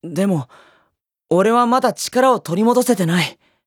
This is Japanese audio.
でも俺はまだ力を取り戻せてない。